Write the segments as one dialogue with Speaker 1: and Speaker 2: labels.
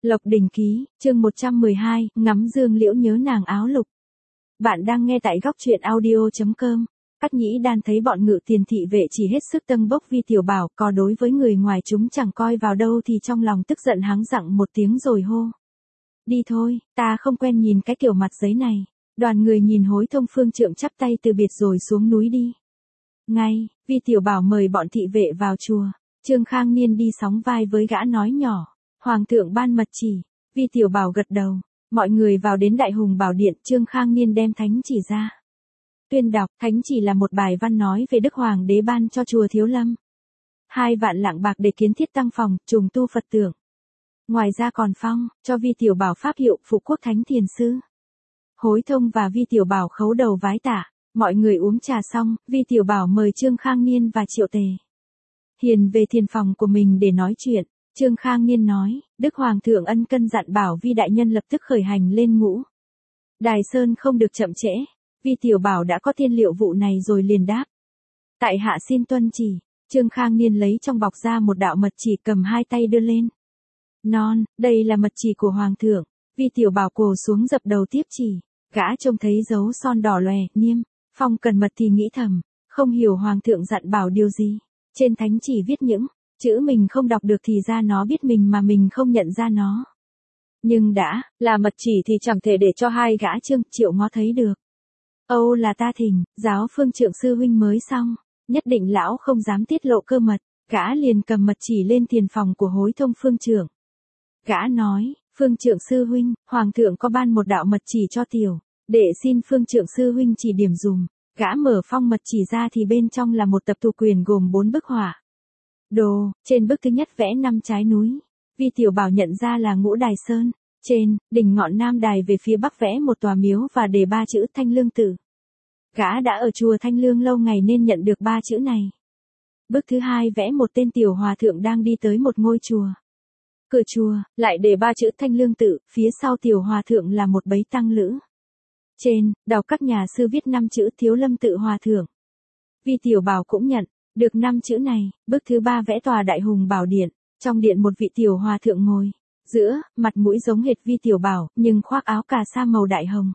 Speaker 1: Lộc Đình Ký, chương 112, ngắm Dương Liễu nhớ nàng áo lục. Bạn đang nghe tại góc truyện audio.com. Cát Nhĩ Đan thấy bọn Ngự Tiền thị vệ chỉ hết sức tâng bốc Vi Tiểu Bảo, có đối với người ngoài chúng chẳng coi vào đâu thì trong lòng tức giận hắng giọng một tiếng rồi hô. Đi thôi, ta không quen nhìn cái kiểu mặt giấy này. Đoàn người nhìn Hối Thông phương trượng chắp tay từ biệt rồi xuống núi đi. Ngay, Vi Tiểu Bảo mời bọn thị vệ vào chùa. Trương Khang Niên đi sóng vai với gã nói nhỏ. Hoàng thượng ban mật chỉ. Vi Tiểu Bảo gật đầu. Mọi người vào đến Đại Hùng Bảo Điện, Trương Khang Niên đem thánh chỉ ra. Tuyên đọc, thánh chỉ là một bài văn nói về Đức Hoàng đế ban cho chùa Thiếu Lâm 2 vạn lạng bạc để kiến thiết tăng phòng, trùng tu Phật tượng. Ngoài ra còn phong cho Vi Tiểu Bảo pháp hiệu Phụ Quốc Thánh Thiền Sư. Hối Thông và Vi Tiểu Bảo khấu đầu vái tạ. Mọi người uống trà xong, Vi Tiểu Bảo mời Trương Khang Niên và Triệu Tề Hiền về thiền phòng của mình để nói chuyện. Trương Khang Niên nói, Đức Hoàng thượng ân cân dặn bảo Vi đại nhân lập tức khởi hành lên Ngũ Đài Sơn không được chậm trễ. Vi Tiểu Bảo đã có tiên liệu vụ này rồi liền đáp. Tại hạ xin tuân chỉ. Trương Khang Niên lấy trong bọc ra một đạo mật chỉ, cầm hai tay đưa lên. Non, đây là mật chỉ của Hoàng thượng. Vi Tiểu Bảo cổ xuống dập đầu tiếp chỉ. Gã trông thấy dấu son đỏ lòe, nghiêm, phong cần mật thì nghĩ thầm, không hiểu Hoàng thượng dặn bảo điều gì. Trên thánh chỉ viết những chữ mình không đọc được thì ra nó biết mình mà mình không nhận ra nó. Nhưng đã là mật chỉ thì chẳng thể để cho hai gã Trương, Triệu ngó thấy được. Âu là ta thỉnh, giáo phương trượng sư huynh mới xong, nhất định lão không dám tiết lộ cơ mật. Gã liền cầm mật chỉ lên thiền phòng của Hối Thông phương trượng. Gã nói, phương trượng sư huynh, Hoàng thượng có ban một đạo mật chỉ cho tiểu, để xin phương trượng sư huynh chỉ điểm dùm. Gã mở phong mật chỉ ra thì bên trong là một tập tù quyền gồm 4 bức họa. Đồ, trên bức thứ nhất vẽ 5 trái núi. Vi Tiểu Bảo nhận ra là Ngũ Đài Sơn. Trên, đỉnh ngọn Nam Đài về phía bắc vẽ một tòa miếu và đề 3 chữ Thanh Lương Tự. Gã đã ở chùa Thanh Lương lâu ngày nên nhận được 3 chữ này. Bức thứ hai vẽ một tên tiểu hòa thượng đang đi tới một ngôi chùa. Cửa chùa, lại đề 3 chữ Thanh Lương Tự, phía sau tiểu hòa thượng là một bấy tăng lữ. Trên, đọc các nhà sư viết 5 chữ Thiếu Lâm Tự Hòa Thượng. Vi Tiểu Bảo cũng nhận được 5 chữ này. Bức thứ 3 vẽ tòa Đại Hùng Bảo Điện. Trong điện một vị tiểu hòa thượng ngồi giữa, mặt mũi giống hệt Vi Tiểu Bảo, nhưng khoác áo cà sa màu đại hồng.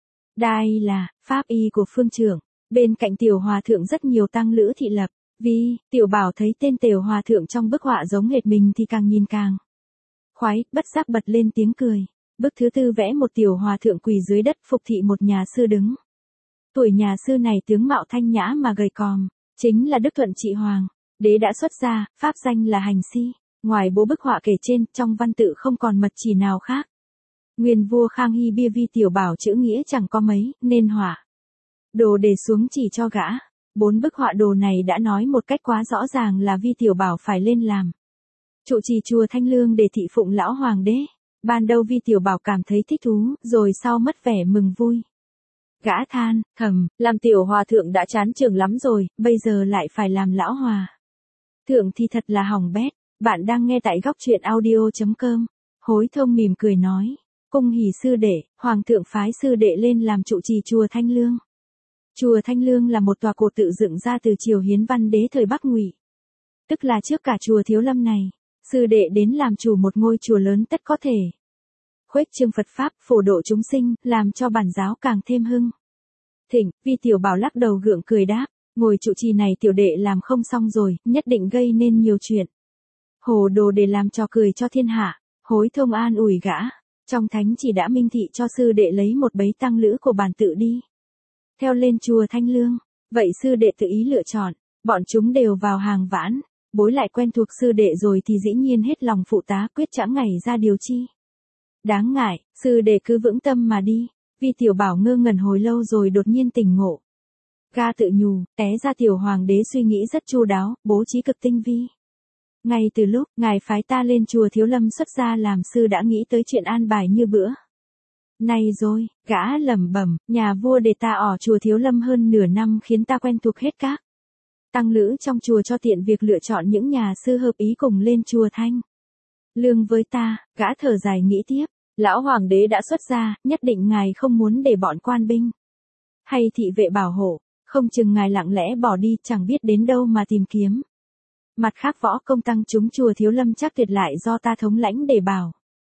Speaker 1: Đây là pháp y của phương trưởng. Bên cạnh tiểu hòa thượng rất nhiều tăng lữ thị lập. Vi Tiểu Bảo thấy tên tiểu hòa thượng trong bức họa giống hệt mình thì càng nhìn càng khoái, bất giác bật lên tiếng cười. Bức thứ 4 vẽ một tiểu hòa thượng quỳ dưới đất phục thị một nhà sư đứng. Tuổi nhà sư này tướng mạo thanh nhã mà gầy còm, chính là Đức Thuận Trị Hoàng đế đã xuất gia, pháp danh là Hành Si. Ngoài bố bức họa kể trên, trong văn tự không còn mật chỉ nào khác. Nguyên vua Khang Hy bia Vi Tiểu Bảo chữ nghĩa chẳng có mấy, nên họa đồ đề xuống chỉ cho gã. 4 bức họa đồ này đã nói một cách quá rõ ràng là Vi Tiểu Bảo phải lên làm trụ trì chùa Thanh Lương để thị phụng lão hoàng đế. Ban đầu Vi Tiểu Bảo cảm thấy thích thú, rồi sau mất vẻ mừng vui. Gã than thầm, làm tiểu hòa thượng đã chán chường lắm rồi, bây giờ lại phải làm lão hòa thượng thì thật là hỏng bét. Bạn đang nghe tại góc truyện audio.com. Hối Thông mỉm cười nói, cung hỉ sư đệ, Hoàng thượng phái sư đệ lên làm trụ trì chùa Thanh Lương. Chùa Thanh Lương là một tòa cổ tự dựng ra từ triều Hiến Văn đế thời Bắc Ngụy, tức là trước cả chùa Thiếu Lâm này. Sư đệ đến làm chủ một ngôi chùa lớn tất có thể khuếch trương Phật pháp, phổ độ chúng sinh, làm cho bản giáo càng thêm hưng thịnh. Vi Tiểu Bảo lắc đầu gượng cười đáp, ngồi trụ trì này tiểu đệ làm không xong rồi, nhất định gây nên nhiều chuyện hồ đồ để làm trò cười cho thiên hạ. Hối Thông an ủi gã, trong thánh chỉ đã minh thị cho sư đệ lấy một bấy tăng lữ của bản tự đi theo lên chùa Thanh Lương. Vậy sư đệ tự ý lựa chọn. Bọn chúng đều vào hàng vãn, bối lại quen thuộc sư đệ rồi thì dĩ nhiên hết lòng phụ tá, quyết chẳng ngày ra điều chi đáng ngại. Sư đệ cứ vững tâm mà đi. Vi Tiểu Bảo ngơ ngẩn hồi lâu rồi đột nhiên tỉnh ngộ. Ga tự nhủ, té ra tiểu hoàng đế suy nghĩ rất chu đáo, bố trí cực tinh vi. Ngay từ lúc ngài phái ta lên chùa Thiếu Lâm xuất gia làm sư đã nghĩ tới chuyện an bài như bữa nay rồi. Gã lẩm bẩm, nhà vua để ta ở chùa Thiếu Lâm hơn nửa năm khiến ta quen thuộc hết các tăng lữ trong chùa cho tiện việc lựa chọn những nhà sư hợp ý cùng lên chùa Thanh Lương với ta. Gã thở dài nghĩ tiếp, lão hoàng đế đã xuất gia, nhất định ngài không muốn để bọn quan binh hay thị vệ bảo hộ, không chừng ngài lặng lẽ bỏ đi chẳng biết đến đâu mà tìm kiếm. Mặt khác võ công tăng chúng chùa Thiếu Lâm chắc tuyệt lại do ta thống lãnh để bảo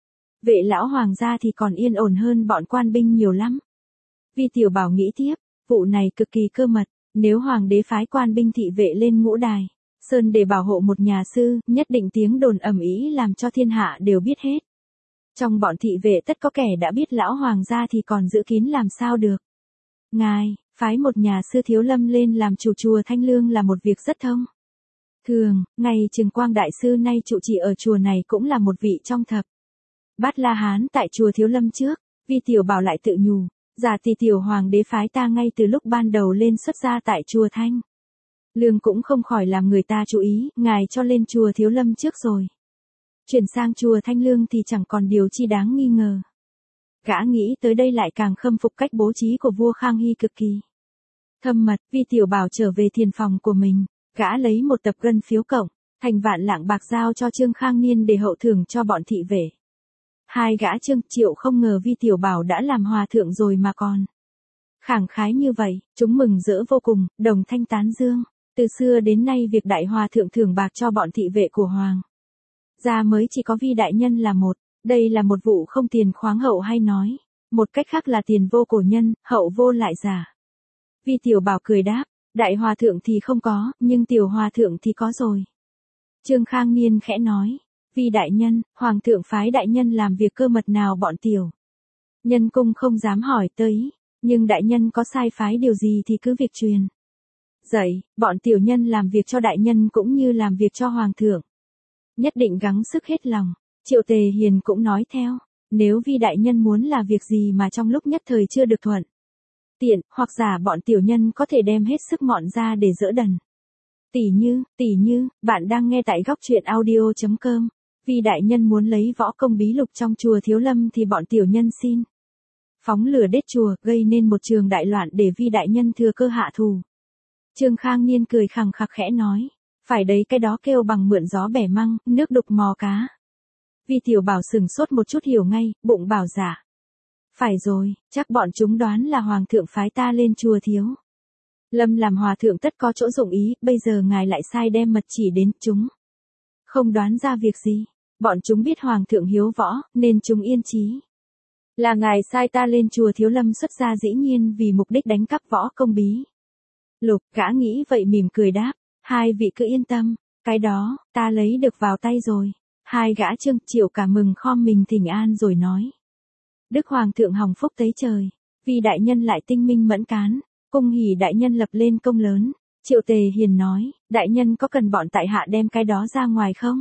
Speaker 1: Vệ lão hoàng gia thì còn yên ổn hơn bọn quan binh nhiều lắm. Vi Tiểu Bảo nghĩ tiếp, vụ này cực kỳ cơ mật, nếu hoàng đế phái quan binh thị vệ lên ngũ đài, sơn để bảo hộ một nhà sư, nhất định tiếng đồn ầm ĩ làm cho thiên hạ đều biết hết. Trong bọn thị vệ tất có kẻ đã biết lão hoàng gia thì còn giữ kín làm sao được. Ngài, phái một nhà sư Thiếu Lâm lên làm chủ chùa Thanh Lương là một việc rất thông thường, ngay Trường Quang đại sư nay trụ trì ở chùa này cũng là một vị trong thập Bát La Hán tại chùa Thiếu Lâm trước. Vi Tiểu Bảo lại tự nhủ, giả tỷ tiểu hoàng đế phái ta ngay từ lúc ban đầu lên xuất gia tại chùa Thanh Lương cũng không khỏi làm người ta chú ý, ngài cho lên chùa Thiếu Lâm trước rồi. Chuyển sang chùa Thanh Lương thì chẳng còn điều chi đáng nghi ngờ. Gã nghĩ tới đây lại càng khâm phục cách bố trí của vua Khang Hy cực kỳ thâm mật. Vi Tiểu Bảo trở về thiền phòng của mình, gã lấy một tập ngân phiếu cộng, thành vạn lạng bạc giao cho Trương Khang Niên để hậu thưởng cho bọn thị vệ. Hai gã Trương Triệu không ngờ Vi Tiểu Bảo đã làm hòa thượng rồi mà còn khẳng khái như vậy, chúng mừng rỡ vô cùng, đồng thanh tán dương. Từ xưa đến nay việc đại hòa thượng thưởng bạc cho bọn thị vệ của hoàng gia mới chỉ có Vi đại nhân là một. Đây là một vụ không tiền khoáng hậu hay nói một cách khác là tiền vô cổ nhân, hậu vô lại giả. Vi Tiểu Bảo cười đáp, đại hòa thượng thì không có, nhưng tiểu hòa thượng thì có rồi. Trương Khang Niên khẽ nói, Vi đại nhân, hoàng thượng phái đại nhân làm việc cơ mật nào bọn tiểu nhân cung không dám hỏi tới, nhưng đại nhân có sai phái điều gì thì cứ việc truyền dạy, bọn tiểu nhân làm việc cho đại nhân cũng như làm việc cho hoàng thượng, nhất định gắng sức hết lòng. Triệu Tề Hiền cũng nói theo, nếu Vi đại nhân muốn là việc gì mà trong lúc nhất thời chưa được thuận tiện, hoặc giả bọn tiểu nhân có thể đem hết sức mọn ra để dỡ đần. Tỷ như, bạn đang nghe tại góc truyện audio.com. Vi đại nhân muốn lấy võ công bí lục trong chùa Thiếu Lâm thì bọn tiểu nhân xin phóng lửa đốt chùa, gây nên một trường đại loạn để Vi đại nhân thừa cơ hạ thù. Trương Khang Niên cười khằng khặc khẽ nói, phải đấy, cái đó kêu bằng mượn gió bẻ măng, nước đục mò cá. Vi Tiểu Bảo sừng sốt một chút hiểu ngay, bụng bảo dạ. Phải rồi, chắc bọn chúng đoán là hoàng thượng phái ta lên chùa Thiếu Lâm làm hòa thượng tất có chỗ dụng ý, bây giờ ngài lại sai đem mật chỉ đến chúng. Không đoán ra việc gì, bọn chúng biết hoàng thượng hiếu võ, nên chúng yên chí. Là ngài sai ta lên chùa Thiếu Lâm xuất gia dĩ nhiên vì mục đích đánh cắp võ công bí lục. Gã nghĩ vậy mỉm cười đáp, hai vị cứ yên tâm, cái đó, ta lấy được vào tay rồi. Hai gã Trương Triệu cả mừng khom mình thỉnh an rồi nói, Đức Hoàng thượng hồng phúc tế trời, Vi đại nhân lại tinh minh mẫn cán, cung hỉ đại nhân lập lên công lớn. Triệu Tề Hiền nói, đại nhân có cần bọn tại hạ đem cái đó ra ngoài không?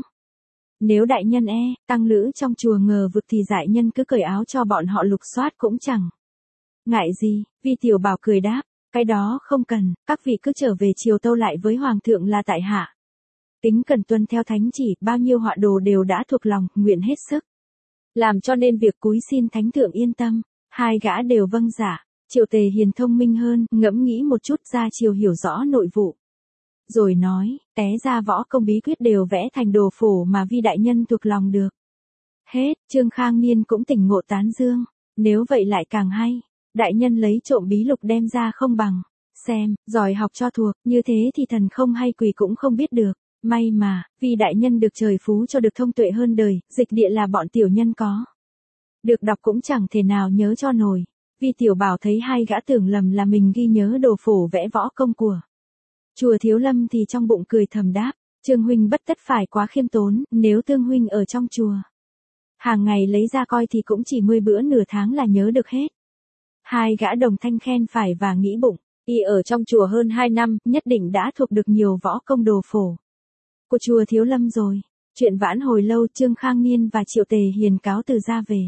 Speaker 1: Nếu đại nhân tăng lữ trong chùa ngờ vực thì đại nhân cứ cởi áo cho bọn họ lục soát cũng chẳng ngại gì. Vi Tiểu Bảo cười đáp, cái đó không cần, các vị cứ trở về triều tâu lại với hoàng thượng là tại hạ kính cần tuân theo thánh chỉ, bao nhiêu họa đồ đều đã thuộc lòng, nguyện hết sức làm cho nên việc cúi xin thánh thượng yên tâm. Hai gã đều vâng dạ. Triệu Tề Hiền thông minh hơn, ngẫm nghĩ một chút ra chiều hiểu rõ nội vụ, rồi nói, té ra võ công bí quyết đều vẽ thành đồ phổ mà Vi đại nhân thuộc lòng được. Hết. Trương Khang Niên cũng tỉnh ngộ tán dương, nếu vậy lại càng hay, đại nhân lấy trộm bí lục đem ra không bằng xem, giỏi học cho thuộc, như thế thì thần không hay quỷ cũng không biết được. May mà, Vi đại nhân được trời phú cho được thông tuệ hơn đời, dịch địa là bọn tiểu nhân có được đọc cũng chẳng thể nào nhớ cho nổi. Vi Tiểu Bảo thấy hai gã tưởng lầm là mình ghi nhớ đồ phổ vẽ võ công của chùa Thiếu Lâm thì trong bụng cười thầm đáp, Trương huynh bất tất phải quá khiêm tốn, nếu Tương huynh ở trong chùa hàng ngày lấy ra coi thì cũng chỉ 10 bữa nửa tháng là nhớ được hết. Hai gã đồng thanh khen phải và nghĩ bụng, y ở trong chùa hơn 2 năm, nhất định đã thuộc được nhiều võ công đồ phổ của chùa Thiếu Lâm rồi. Chuyện vãn hồi lâu, Trương Khang Niên và Triệu Tề Hiền cáo từ ra về.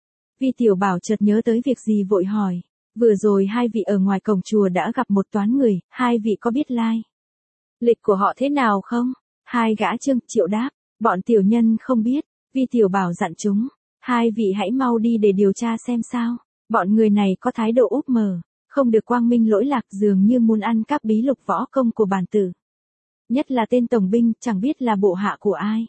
Speaker 1: Vi Tiểu Bảo chợt nhớ tới việc gì vội hỏi, vừa rồi hai vị ở ngoài cổng chùa đã gặp một toán người, hai vị có biết lai lịch của họ thế nào không? Hai gã Trương Triệu đáp, bọn tiểu nhân không biết. Vi Tiểu Bảo dặn chúng, hai vị hãy mau đi để điều tra xem sao. Bọn người này có thái độ úp mờ, không được quang minh lỗi lạc, dường như muốn ăn cắp bí lục võ công của bản tử. Nhất là tên tổng binh, chẳng biết là bộ hạ của ai.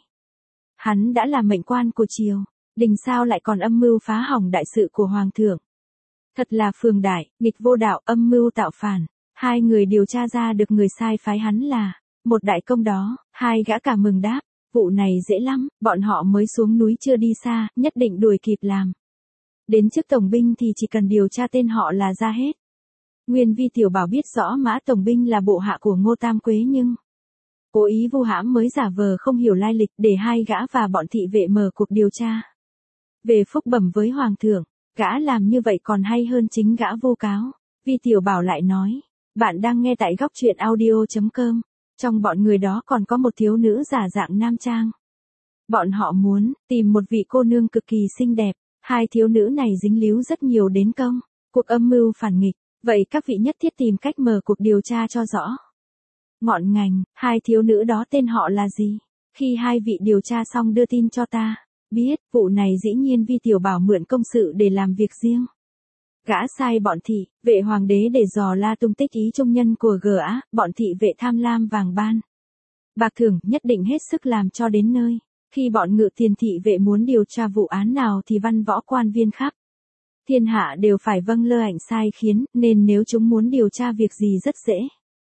Speaker 1: Hắn đã là mệnh quan của triều đình sao lại còn âm mưu phá hỏng đại sự của hoàng thượng. Thật là phường đại, nghịch vô đạo, âm mưu tạo phản. Hai người điều tra ra được người sai phái hắn là một đại công đó. Hai gã cả mừng đáp, Vụ này dễ lắm, bọn họ mới xuống núi chưa đi xa, nhất định đuổi kịp làm. Đến trước tổng binh thì chỉ cần điều tra tên họ là ra hết. Nguyên Vi Tiểu Bảo biết rõ Mã tổng binh là bộ hạ của Ngô Tam Quế nhưng cố ý vu hãm mới giả vờ không hiểu lai lịch để hai gã và bọn thị vệ mở cuộc điều tra. Về phúc bẩm với hoàng thượng, gã làm như vậy còn hay hơn chính gã vô cáo. Vi Tiểu Bảo lại nói, bạn đang nghe tại góc truyện audio.com. Trong bọn người đó còn có một thiếu nữ giả dạng nam trang. Bọn họ muốn tìm một vị cô nương cực kỳ xinh đẹp. Hai thiếu nữ này dính líu rất nhiều đến công cuộc âm mưu phản nghịch. Vậy các vị nhất thiết tìm cách mở cuộc điều tra cho rõ ngọn ngành. Hai thiếu nữ đó tên họ là gì? Khi hai vị điều tra xong đưa tin cho ta. Biết, vụ này dĩ nhiên Vi Tiểu Bảo mượn công sự để làm việc riêng. Gã sai bọn thị vệ hoàng đế để dò la tung tích ý trung nhân của gã, bọn thị vệ tham lam vàng ban bạc thưởng, nhất định hết sức làm cho đến nơi. Khi bọn ngự tiền thị vệ muốn điều tra vụ án nào thì văn võ quan viên khắp thiên hạ đều phải vâng lơ ảnh sai khiến, nên nếu chúng muốn điều tra việc gì rất dễ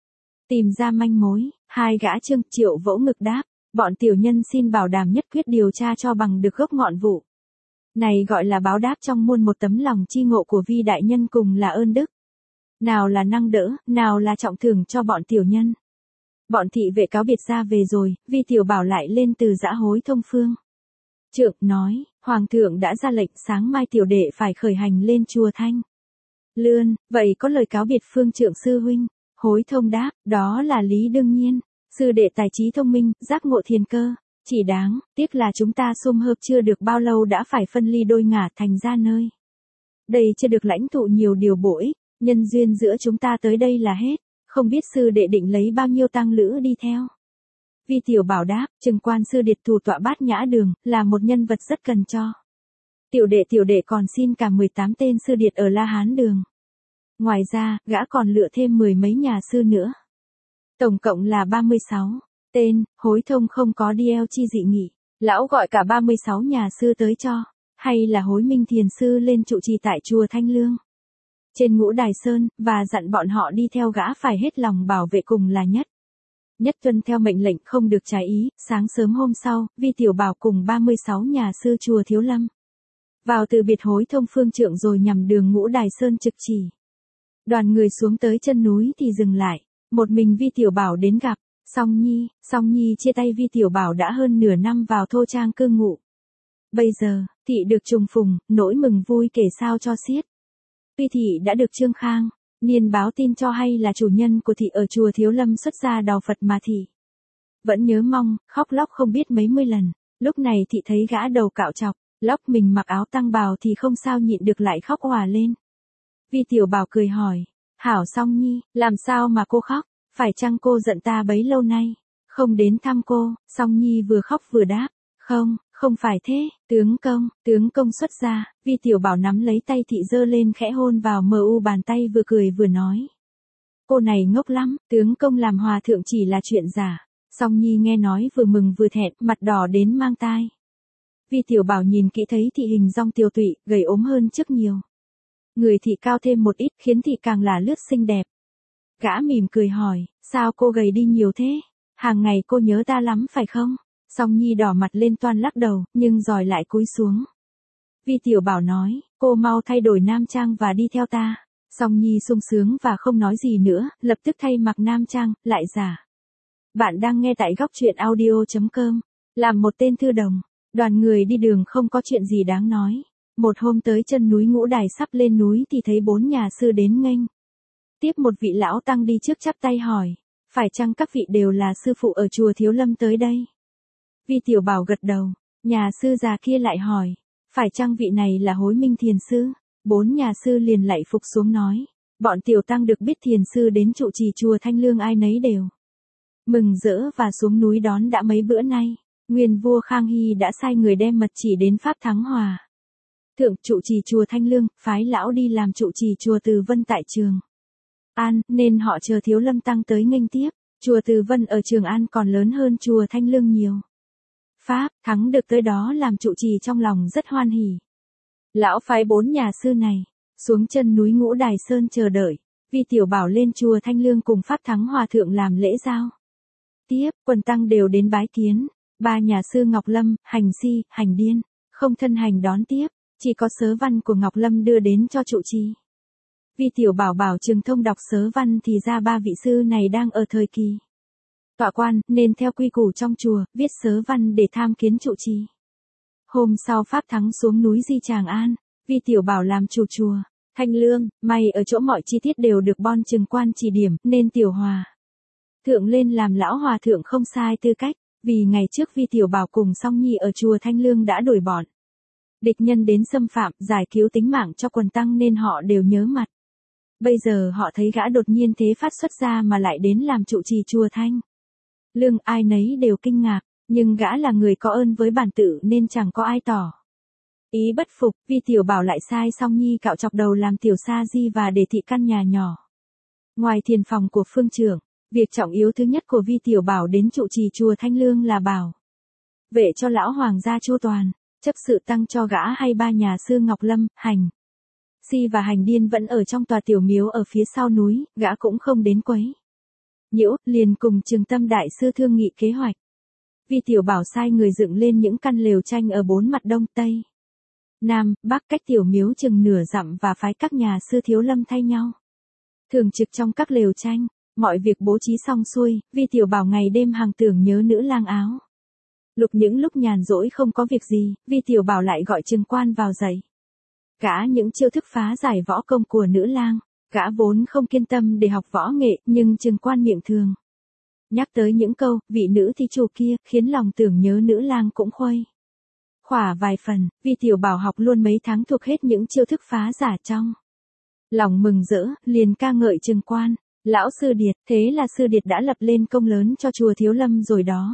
Speaker 1: tìm ra manh mối. Hai gã Trương Triệu vỗ ngực đáp, bọn tiểu nhân xin bảo đảm nhất quyết điều tra cho bằng được gốc ngọn vụ. Này gọi là báo đáp trong muôn một tấm lòng chi ngộ của Vi đại nhân cùng là ơn đức. Nào là năng đỡ, nào là trọng thưởng cho bọn tiểu nhân. Bọn thị vệ cáo biệt ra về rồi, Vi Tiểu Bảo lại lên từ dã hối thông phương. Trượng nói, hoàng thượng đã ra lệnh sáng mai tiểu đệ phải khởi hành lên chùa Thanh Lươn, vậy có lời cáo biệt phương trượng sư huynh. Hối thông đáp, đó là lý đương nhiên. Sư đệ tài trí thông minh, giác ngộ thiền cơ. Chỉ đáng, tiếc là chúng ta sum họp chưa được bao lâu đã phải phân ly đôi ngả thành ra nơi. Đây chưa được lãnh thụ nhiều điều bổ ích, nhân duyên giữa chúng ta tới đây là hết. Không biết sư đệ định lấy bao nhiêu tăng lữ đi theo. Vi Tiểu Bảo đáp, Trừng quan sư điệt thủ tọa Bát Nhã Đường, là một nhân vật rất cần cho. Tiểu đệ còn xin cả 18 tên sư điệt ở La Hán Đường. Ngoài ra, gã còn lựa thêm 10 mấy nhà sư nữa. Tổng cộng là 36 tên. Hối thông không có DL chi dị nghị. Lão gọi cả 36 nhà sư tới cho. Hay là hối minh thiền sư lên trụ trì tại chùa Thanh Lương trên Ngũ Đài Sơn, và dặn bọn họ đi theo gã phải hết lòng bảo vệ cùng là nhất. Nhất tuân theo mệnh lệnh không được trái ý. Sáng sớm hôm sau, Vi Tiểu Bảo cùng 36 nhà sư chùa Thiếu Lâm vào từ biệt Hối thông phương trượng rồi nhằm đường Ngũ Đài Sơn trực chỉ. Đoàn người xuống tới chân núi thì dừng lại. Một mình Vi Tiểu Bảo đến gặp Song Nhi chia tay Vi Tiểu Bảo đã hơn nửa năm vào thô trang cư ngụ. Bây giờ, thị được trùng phùng, nỗi mừng vui kể sao cho xiết. Tuy thị đã được Trương Khang Niên báo tin cho hay là chủ nhân của thị ở chùa Thiếu Lâm xuất gia đào Phật mà thị vẫn nhớ mong, khóc lóc không biết mấy mươi lần. Lúc này thị thấy gã đầu cạo chọc, lóc mình mặc áo tăng bào thì không sao nhịn được lại khóc òa lên. Vi Tiểu Bảo cười hỏi, hảo Song Nhi, làm sao mà cô khóc, phải chăng cô giận ta bấy lâu nay, không đến thăm cô? Song Nhi vừa khóc vừa đáp, không phải thế, tướng công xuất gia. Vi Tiểu Bảo nắm lấy tay thị giơ lên khẽ hôn vào mu bàn tay vừa cười vừa nói. Cô này ngốc lắm, tướng công làm hòa thượng chỉ là chuyện giả. Song Nhi nghe nói vừa mừng vừa thẹn, mặt đỏ đến mang tai. Vi Tiểu Bảo nhìn kỹ thấy thị hình dong tiều tụy, gầy ốm hơn trước nhiều. Người thị cao thêm một ít khiến thị càng là lướt xinh đẹp. Gã mỉm cười hỏi, sao cô gầy đi nhiều thế? Hàng ngày cô nhớ ta lắm phải không? Song Nhi đỏ mặt lên toan lắc đầu, nhưng rồi lại cúi xuống. Vi Tiểu Bảo nói, cô mau thay đổi nam trang và đi theo ta. Song Nhi sung sướng và không nói gì nữa, lập tức thay mặc nam trang, lại giả. Bạn đang nghe tại góc truyện audio.com. Làm một tên thư đồng, đoàn người đi đường không có chuyện gì đáng nói. Một hôm tới chân núi Ngũ Đài sắp lên núi thì thấy 4 nhà sư đến nghênh. Tiếp một vị lão tăng đi trước chắp tay hỏi, phải chăng các vị đều là sư phụ ở chùa Thiếu Lâm tới đây? Vi Tiểu Bảo gật đầu. Nhà sư già kia lại hỏi, phải chăng vị này là Hối Minh thiền sư? 4 nhà sư liền lạy phục xuống nói, bọn tiểu tăng được biết thiền sư đến trụ trì chùa Thanh Lương ai nấy đều mừng rỡ và xuống núi đón đã mấy bữa nay. Nguyên vua Khang Hy đã sai người đem mật chỉ đến Pháp Thắng Hòa thượng trụ trì chùa Thanh Lương, phái lão đi làm trụ trì chùa Từ Vân tại Trường An, nên họ chờ Thiếu Lâm tăng tới nghênh tiếp. Chùa Từ Vân ở Trường An còn lớn hơn chùa Thanh Lương nhiều. Pháp Thắng được tới đó làm trụ trì trong lòng rất hoan hỉ. Lão phái 4 nhà sư này xuống chân núi Ngũ Đài Sơn chờ đợi. Vi Tiểu Bảo lên chùa Thanh Lương cùng Pháp Thắng Hòa thượng làm lễ giao tiếp, quần tăng đều đến bái kiến. Ba nhà sư Ngọc Lâm, Hành Si, Hành Điên, không thân hành đón tiếp, chỉ có sớ văn của Ngọc Lâm đưa đến cho trụ trì. Vi Tiểu Bảo bảo Trường Thông đọc sớ văn thì ra ba vị sư này đang ở thời kỳ tọa quan, nên theo quy củ trong chùa, viết sớ văn để tham kiến trụ trì. Hôm sau Pháp Thắng xuống núi Di Tràng An, Vi Tiểu Bảo làm chủ chùa Thanh Lương, may ở chỗ mọi chi tiết đều được Bon Trường Quan chỉ điểm, nên Tiểu Hòa thượng lên làm lão hòa thượng không sai tư cách, vì ngày trước Vi Tiểu Bảo cùng Song Nhi ở chùa Thanh Lương đã đuổi bọn địch nhân đến xâm phạm, giải cứu tính mạng cho quần tăng nên họ đều nhớ mặt. Bây giờ họ thấy gã đột nhiên thế phát xuất ra mà lại đến làm trụ trì chùa Thanh Lương, ai nấy đều kinh ngạc, nhưng gã là người có ơn với bản tự nên chẳng có ai tỏ ý bất phục. Vi Tiểu Bảo lại sai Song Nhi cạo chọc đầu làm tiểu sa di và để thị căn nhà nhỏ ngoài thiền phòng của phương trưởng. Việc trọng yếu thứ nhất của Vi Tiểu Bảo đến trụ trì chùa Thanh Lương là bảo vệ cho lão hoàng gia chu toàn, chấp sự tăng cho gã hay ba nhà sư Ngọc Lâm, Hành Si và Hành Điên vẫn ở trong tòa tiểu miếu ở phía sau núi, gã cũng không đến quấy nhiễu, liền cùng Trường Tâm đại sư thương nghị kế hoạch. Vi Tiểu Bảo sai người dựng lên những căn lều tranh ở bốn mặt đông tây, nam, bắc cách tiểu miếu chừng nửa dặm và phái các nhà sư thiếu lâm thay nhau thường trực trong các lều tranh. Mọi việc bố trí xong xuôi, Vi Tiểu Bảo ngày đêm hàng tưởng nhớ nữ lang áo lục. Những lúc nhàn rỗi không có việc gì, Vi Tiểu Bảo lại gọi Trường Quan vào dạy gã những chiêu thức phá giải võ công của nữ lang. Gã vốn không kiên tâm để học võ nghệ, nhưng Trường Quan miệng thường nhắc tới những câu vị nữ thí chủ kia, khiến lòng tưởng nhớ nữ lang cũng khuây khỏa vài phần. Vi Tiểu Bảo học luôn mấy tháng thuộc hết những chiêu thức phá giả trong lòng mừng rỡ, liền ca ngợi Trường Quan. Lão Sư Điệt, thế là Sư Điệt đã lập lên công lớn cho chùa Thiếu Lâm rồi đó.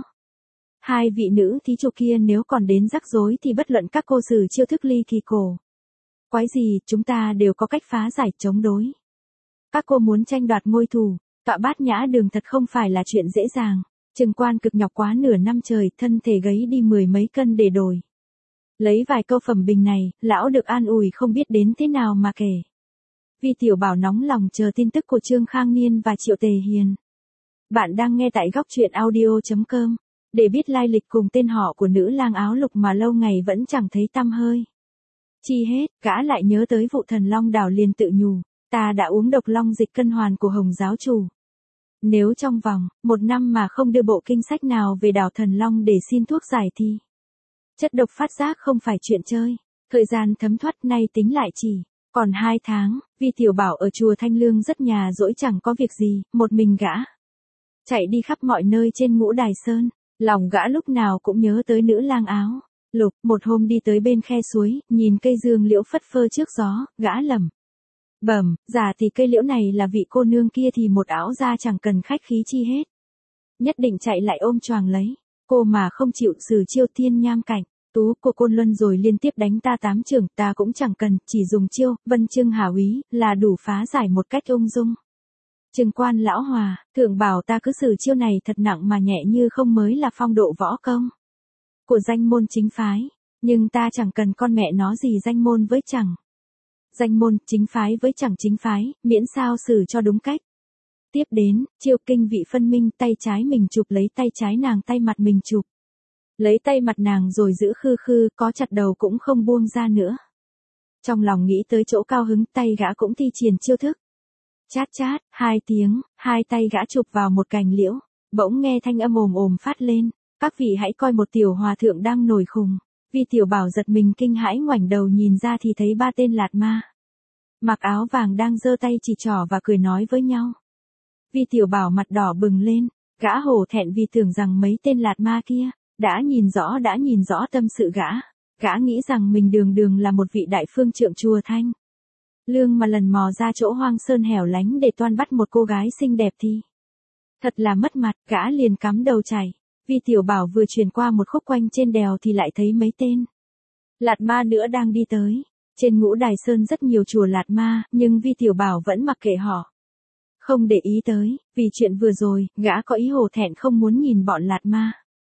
Speaker 1: Hai vị nữ thí chủ kia nếu còn đến rắc rối thì bất luận các cô sử chiêu thức ly kỳ cổ quái gì, chúng ta đều có cách phá giải chống đối. Các cô muốn tranh đoạt ngôi thủ, tọa Bát Nhã Đường thật không phải là chuyện dễ dàng. Trường Quan cực nhọc quá nửa năm trời, thân thể gấy đi 10 mấy cân để đổi lấy vài câu phẩm bình này, lão được an ủi không biết đến thế nào mà kể. Vi Tiểu Bảo nóng lòng chờ tin tức của Trương Khang Niên và Triệu Tề Hiền. Bạn đang nghe tại góc truyện audio.com. Để biết lai lịch cùng tên họ của nữ lang áo lục mà lâu ngày vẫn chẳng thấy tăm hơi chi hết, gã lại nhớ tới vụ thần long đảo liền tự nhủ, ta đã uống độc long dịch cân hoàn của Hồng giáo chủ. Nếu trong vòng 1 năm mà không đưa bộ kinh sách nào về đảo thần long để xin thuốc giải thì chất độc phát giác không phải chuyện chơi. Thời gian thấm thoát nay tính lại chỉ còn 2 tháng, Vi Tiểu Bảo ở chùa Thanh Lương rất nhà rỗi chẳng có việc gì, một mình gã chạy đi khắp mọi nơi trên Ngũ Đài Sơn. Lòng gã lúc nào cũng nhớ tới nữ lang áo lục. Một hôm đi tới bên khe suối, nhìn cây dương liễu phất phơ trước gió, gã lẩm bẩm, giả thì cây liễu này là vị cô nương kia thì một áo da chẳng cần khách khí chi hết. Nhất định chạy lại ôm choàng lấy. Cô mà không chịu sử chiêu thiên nham cảnh tú của Côn Luân rồi liên tiếp đánh ta 8 trường, ta cũng chẳng cần, chỉ dùng chiêu Vân Trưng Hà Úy là đủ phá giải một cách ung dung. Trường Quan lão hòa thượng bảo ta cứ sử chiêu này thật nặng mà nhẹ như không mới là phong độ võ công của danh môn chính phái, nhưng ta chẳng cần con mẹ nó gì danh môn với chẳng danh môn, chính phái với chẳng chính phái, miễn sao xử cho đúng cách. Tiếp đến, chiêu kinh vị phân minh, tay trái mình chụp lấy tay trái nàng, tay mặt mình chụp lấy tay mặt nàng rồi giữ khư khư, có chặt đầu cũng không buông ra nữa. Trong lòng nghĩ tới chỗ cao hứng, tay gã cũng thi triển chiêu thức. Chát chát, 2 tiếng, 2 tay gã chụp vào một cành liễu, bỗng nghe thanh âm ồm ồm phát lên, các vị hãy coi một tiểu hòa thượng đang nổi khùng. Vi Tiểu Bảo giật mình kinh hãi ngoảnh đầu nhìn ra thì thấy 3 tên lạt ma mặc áo vàng đang giơ tay chỉ trỏ và cười nói với nhau. Vi Tiểu Bảo mặt đỏ bừng lên, gã hổ thẹn vì tưởng rằng mấy tên lạt ma kia đã nhìn rõ tâm sự gã. Gã nghĩ rằng mình đường đường là một vị đại phương trượng chùa Thanh Lương mà lần mò ra chỗ hoang sơn hẻo lánh để toan bắt một cô gái xinh đẹp thì thật là mất mặt. Gã liền cắm đầu chạy. Vi Tiểu Bảo vừa chuyển qua một khúc quanh trên đèo thì lại thấy mấy tên lạt ma nữa đang đi tới. Trên Ngũ Đài Sơn rất nhiều chùa lạt ma, nhưng Vi Tiểu Bảo vẫn mặc kệ họ, không để ý tới. Vì chuyện vừa rồi, gã có ý hổ thẹn không muốn nhìn bọn lạt ma.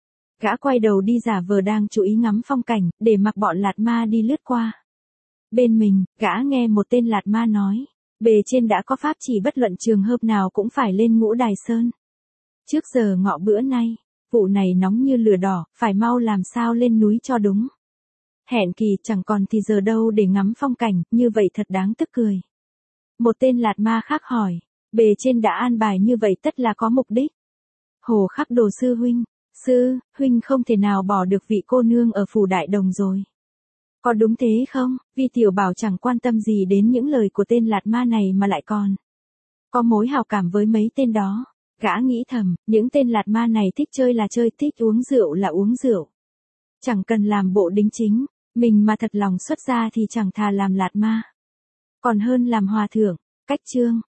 Speaker 1: Gã quay đầu đi giả vờ đang chú ý ngắm phong cảnh, để mặc bọn lạt ma đi lướt qua. Bên mình, gã nghe một tên lạt ma nói, bề trên đã có pháp chỉ bất luận trường hợp nào cũng phải lên Ngũ Đài Sơn trước giờ ngọ bữa nay. vụ này nóng như lửa đỏ, phải mau làm sao lên núi cho đúng. Hẹn kỳ chẳng còn thì giờ đâu để ngắm phong cảnh, như vậy thật đáng tức cười. Một tên lạt ma khác hỏi, bề trên đã an bài như vậy tất là có mục đích. Hồ Khắc Đồ sư huynh không thể nào bỏ được vị cô nương ở phủ Đại Đồng rồi. Có đúng thế không? Vi Tiểu Bảo chẳng quan tâm gì đến những lời của tên lạt ma này mà lại còn có mối hào cảm với mấy tên đó. Gã nghĩ thầm, những tên lạt ma này thích chơi là chơi, thích uống rượu là uống rượu. Chẳng cần làm bộ đính chính, mình mà thật lòng xuất gia thì chẳng thà làm lạt ma còn hơn làm hòa thượng. Cách chương